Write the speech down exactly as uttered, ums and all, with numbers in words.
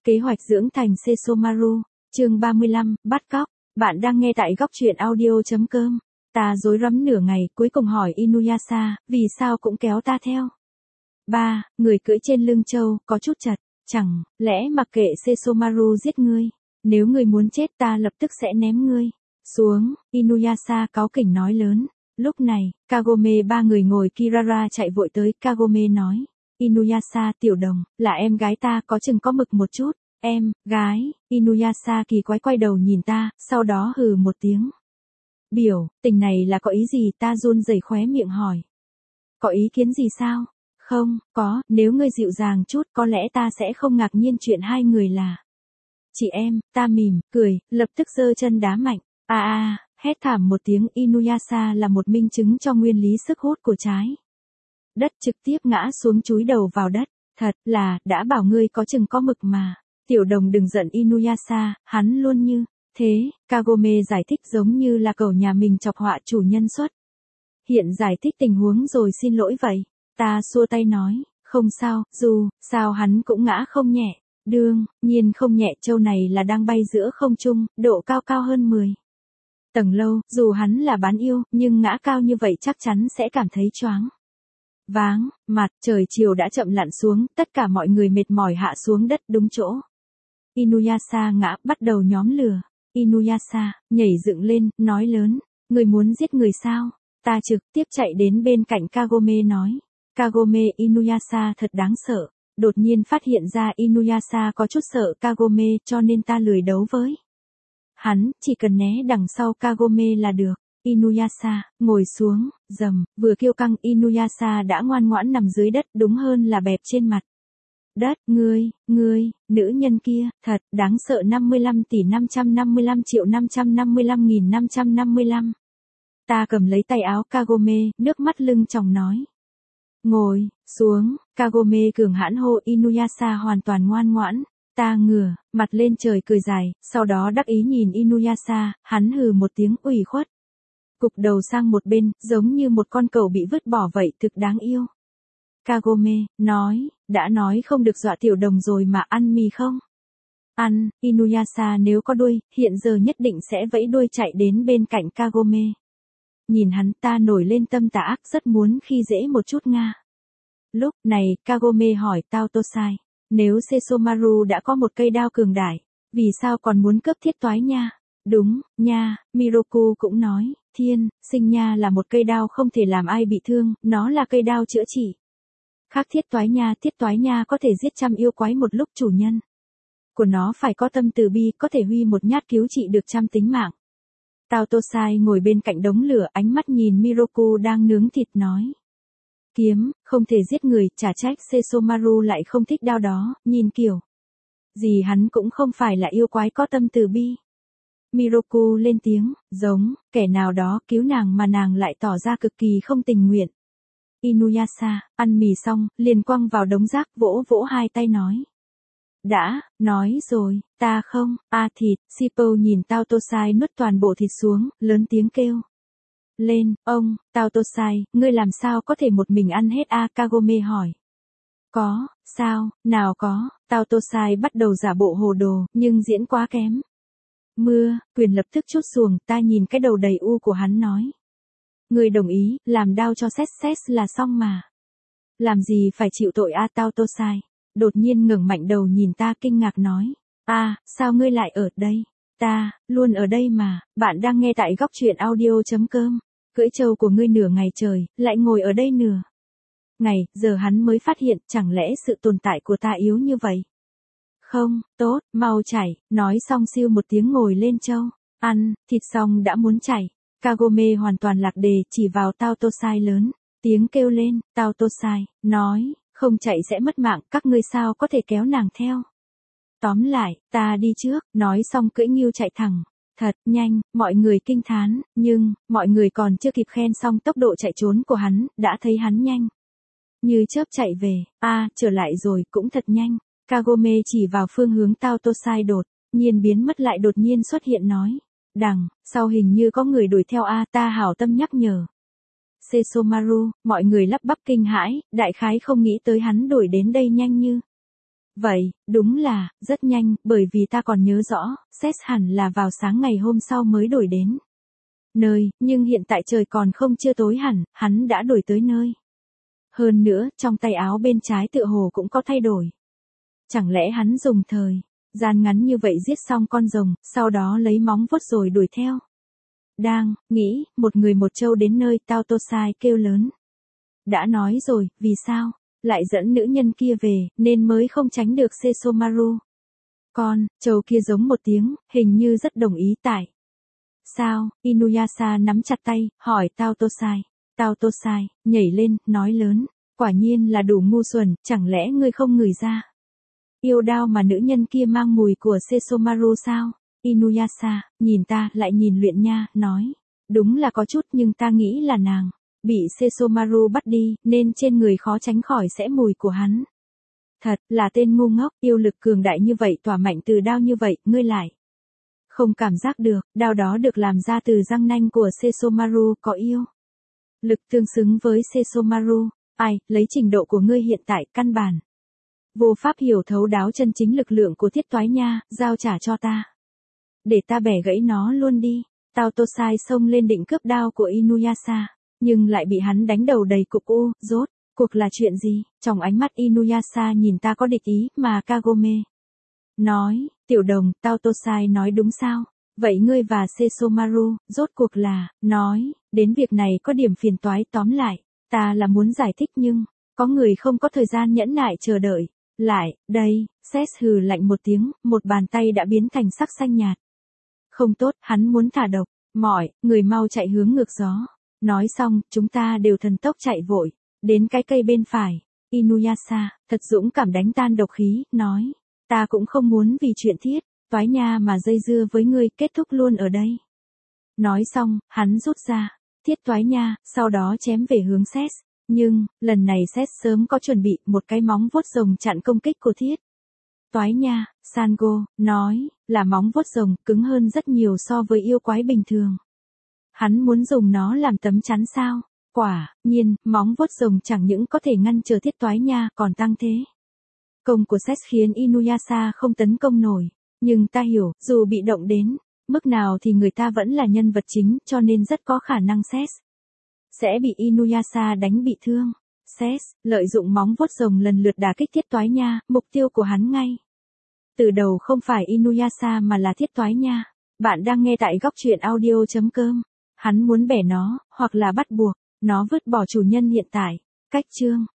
Kế hoạch dưỡng thành Sesomaru, chương ba mươi lăm, bắt cóc. Bạn đang nghe tại góc truyện audio chấm com. Ta rối rắm nửa ngày, cuối cùng hỏi Inuyasha, vì sao cũng kéo ta theo. Ba, người cưỡi trên lưng trâu, có chút chật, chẳng lẽ mặc kệ Sesomaru giết ngươi, nếu ngươi muốn chết ta lập tức sẽ ném ngươi xuống, Inuyasha cáu kỉnh nói lớn. Lúc này, Kagome ba người ngồi Kirara chạy vội tới, Kagome nói. Inuyasha tiểu đồng, là em gái ta, có chừng có mực một chút. Em, gái, Inuyasha kỳ quái quay đầu nhìn ta, sau đó hừ một tiếng. Biểu, tình này là có ý gì, ta run rẩy khóe miệng hỏi. Có ý kiến gì sao? Không, có, nếu ngươi dịu dàng chút có lẽ ta sẽ không ngạc nhiên chuyện hai người là chị em, ta mỉm, cười, lập tức giơ chân đá mạnh. A a, hét thảm một tiếng, Inuyasha là một minh chứng cho nguyên lý sức hút của trái đất, trực tiếp ngã xuống chúi đầu vào đất. Thật là, đã bảo ngươi có chừng có mực mà. Tiểu đồng đừng giận Inuyasha, hắn luôn như thế. Kagome giải thích giống như là cậu nhà mình chọc họa chủ nhân xuất. Hiện giải thích tình huống rồi xin lỗi vậy. Ta xua tay nói, không sao, dù sao hắn cũng ngã không nhẹ. Đương nhiên không nhẹ, châu này là đang bay giữa không trung, độ cao cao hơn mười tầng lâu, dù hắn là bán yêu, nhưng ngã cao như vậy chắc chắn sẽ cảm thấy choáng váng. Mặt trời chiều đã chậm lặn xuống, tất cả mọi người mệt mỏi hạ xuống đất đúng chỗ. Inuyasha ngã, bắt đầu nhóm lửa. Inuyasha nhảy dựng lên, nói lớn, người muốn giết người sao? Ta trực tiếp chạy đến bên cạnh Kagome nói. Kagome, Inuyasha thật đáng sợ. Đột nhiên phát hiện ra Inuyasha có chút sợ Kagome, cho nên ta lười đấu với hắn, chỉ cần né đằng sau Kagome là được. Inuyasha ngồi xuống, rầm, vừa kiêu căng Inuyasha đã ngoan ngoãn nằm dưới đất, đúng hơn là bẹp trên mặt đất. Ngươi, ngươi, nữ nhân kia, thật đáng sợ. Năm mươi lăm tỷ năm trăm năm mươi lăm triệu năm trăm năm mươi lăm nghìn năm trăm năm mươi lăm. Ta cầm lấy tay áo Kagome, nước mắt lưng tròng nói. Ngồi xuống, Kagome cường hãn hô. Inuyasha hoàn toàn ngoan ngoãn. Ta ngửa mặt lên trời cười dài, sau đó đắc ý nhìn Inuyasha, hắn hừ một tiếng ủy khuất. Cục đầu sang một bên, giống như một con cẩu bị vứt bỏ vậy, thực đáng yêu. Kagome nói, đã nói không được dọa tiểu đồng rồi mà, ăn mì không? Ăn. Inuyasha nếu có đuôi, hiện giờ nhất định sẽ vẫy đuôi chạy đến bên cạnh Kagome. Nhìn hắn, ta nổi lên tâm tà ác, rất muốn khi dễ một chút nga. Lúc này, Kagome hỏi Tao Tosai, nếu Sesomaru đã có một cây đao cường đại, vì sao còn muốn cướp thiết toái nha? Đúng, nha, Miroku cũng nói, thiên, sinh nha là một cây đao không thể làm ai bị thương, nó là cây đao chữa trị. Khác thiết toái nha, thiết toái nha có thể giết trăm yêu quái một lúc, chủ nhân của nó phải có tâm từ bi, có thể huy một nhát cứu trị được trăm tính mạng. Tao Tosai ngồi bên cạnh đống lửa, ánh mắt nhìn Miroku đang nướng thịt nói. Kiếm, không thể giết người, chả trách Sesomaru lại không thích đao đó, nhìn kiểu gì hắn cũng không phải là yêu quái có tâm từ bi. Miroku lên tiếng, giống kẻ nào đó cứu nàng mà nàng lại tỏ ra cực kỳ không tình nguyện. Inuyasha ăn mì xong, liền quăng vào đống rác, vỗ vỗ hai tay nói. Đã, nói rồi, ta không, a à, thịt. Shippo nhìn Tao Tosai nuốt toàn bộ thịt xuống, lớn tiếng kêu lên, ông, Tao Tosai, ngươi làm sao có thể một mình ăn hết a à? Kagome hỏi. Có, sao, nào có. Tao Tosai bắt đầu giả bộ hồ đồ, nhưng diễn quá kém. Mưa, quyền lập tức trút xuồng, ta nhìn cái đầu đầy u của hắn nói. Ngươi đồng ý, làm đau cho xét xét là xong mà. Làm gì phải chịu tội a à? Tao Tosai đột nhiên ngẩng mạnh đầu nhìn ta kinh ngạc nói. A, à, sao ngươi lại ở đây? Ta, luôn ở đây mà. Bạn đang nghe tại góc truyện audio chấm com. Cưỡi trâu của ngươi nửa ngày trời, lại ngồi ở đây nửa ngày, giờ hắn mới phát hiện, chẳng lẽ sự tồn tại của ta yếu như vậy? Không, tốt, mau chảy. Nói xong siêu một tiếng ngồi lên trâu. Ăn, thịt xong đã muốn chảy. Kagome hoàn toàn lạc đề, chỉ vào Tao Tosai lớn tiếng kêu lên. Tao Tosai nói, không chạy sẽ mất mạng, các ngươi sao có thể kéo nàng theo. Tóm lại, ta đi trước, nói xong cưỡi ngưu chạy thẳng. Thật nhanh, mọi người kinh thán, nhưng, mọi người còn chưa kịp khen xong tốc độ chạy trốn của hắn, đã thấy hắn nhanh như chớp chạy về. A, à, trở lại rồi, cũng thật nhanh. Kagome chỉ vào phương hướng Tao Tosai đột nhiên biến mất lại đột nhiên xuất hiện nói. Đằng, sau hình như có người đuổi theo a à, ta hảo tâm nhắc nhở. Sesomaru, mọi người lắp bắp kinh hãi, đại khái không nghĩ tới hắn đuổi đến đây nhanh như Vậy, đúng là, rất nhanh, bởi vì ta còn nhớ rõ, Seth hẳn là vào sáng ngày hôm sau mới đổi đến nơi, nhưng hiện tại trời còn không chưa tối hẳn, hắn đã đổi tới nơi. Hơn nữa, trong tay áo bên trái tựa hồ cũng có thay đổi. Chẳng lẽ hắn dùng thời gian ngắn như vậy giết xong con rồng, sau đó lấy móng vuốt rồi đuổi theo. Đang nghĩ, một người một trâu đến nơi, Tao Tô Sai kêu lớn. Đã nói rồi, vì sao lại dẫn nữ nhân kia về, nên mới không tránh được Sesomaru. Con trâu kia giống một tiếng, hình như rất đồng ý. Tại sao? Inuyasha nắm chặt tay, hỏi Tao Tô Sai. Tao Tô Sai nhảy lên, nói lớn, quả nhiên là đủ ngu xuẩn, chẳng lẽ ngươi không ngửi ra yêu đao mà nữ nhân kia mang mùi của Sesomaru sao? Inuyasha nhìn ta, lại nhìn Luyện Nha, nói, đúng là có chút, nhưng ta nghĩ là nàng bị Sesomaru bắt đi, nên trên người khó tránh khỏi sẽ mùi của hắn. Thật là tên ngu ngốc, yêu lực cường đại như vậy, tỏa mạnh từ đao như vậy, ngươi lại không cảm giác được, đao đó được làm ra từ răng nanh của Sesomaru, có yêu lực tương xứng với Sesomaru. Ai, lấy trình độ của ngươi hiện tại, căn bản vô pháp hiểu thấu đáo chân chính lực lượng của Thiết Toái Nha, giao trả cho ta. Để ta bẻ gãy nó luôn đi. Tao Tô Sai xông lên định cướp đao của Inuyasha, nhưng lại bị hắn đánh đầu đầy cục u. Rốt cuộc là chuyện gì? Trong ánh mắt Inuyasha nhìn ta có địch ý, mà Kagome nói, tiểu đồng, Tao Tô Sai nói đúng sao? Vậy ngươi và Sesomaru, rốt cuộc là, nói, đến việc này có điểm phiền toái, tóm lại, ta là muốn giải thích nhưng, có người không có thời gian nhẫn nại chờ đợi. Lại, đây, Seth hừ lạnh một tiếng, một bàn tay đã biến thành sắc xanh nhạt. Không tốt, hắn muốn thả độc, mọi người mau chạy hướng ngược gió. Nói xong, chúng ta đều thần tốc chạy vội, đến cái cây bên phải. Inuyasha, thật dũng cảm đánh tan độc khí, nói, ta cũng không muốn vì chuyện Thiết Toái Nha mà dây dưa với ngươi, kết thúc luôn ở đây. Nói xong, hắn rút ra Thiết Toái Nha, sau đó chém về hướng Seth. Nhưng, lần này Seth sớm có chuẩn bị, một cái móng vuốt rồng chặn công kích của Thiết Toái Nha. Sango nói, là móng vuốt rồng, cứng hơn rất nhiều so với yêu quái bình thường. Hắn muốn dùng nó làm tấm chắn sao? Quả nhiên, móng vuốt rồng chẳng những có thể ngăn trở Thiết Toái Nha, còn tăng thế công của Seth khiến Inuyasha không tấn công nổi. Nhưng ta hiểu, dù bị động đến mức nào thì người ta vẫn là nhân vật chính, cho nên rất có khả năng Seth sẽ bị Inuyasha đánh bị thương. Seth lợi dụng móng vuốt rồng lần lượt đả kích Thiết Toái Nha, mục tiêu của hắn ngay từ đầu không phải Inuyasha mà là Thiết Toái Nha. Bạn đang nghe tại góc truyện audio chấm com. Hắn muốn bẻ nó, hoặc là bắt buộc nó vứt bỏ chủ nhân hiện tại. Cách chương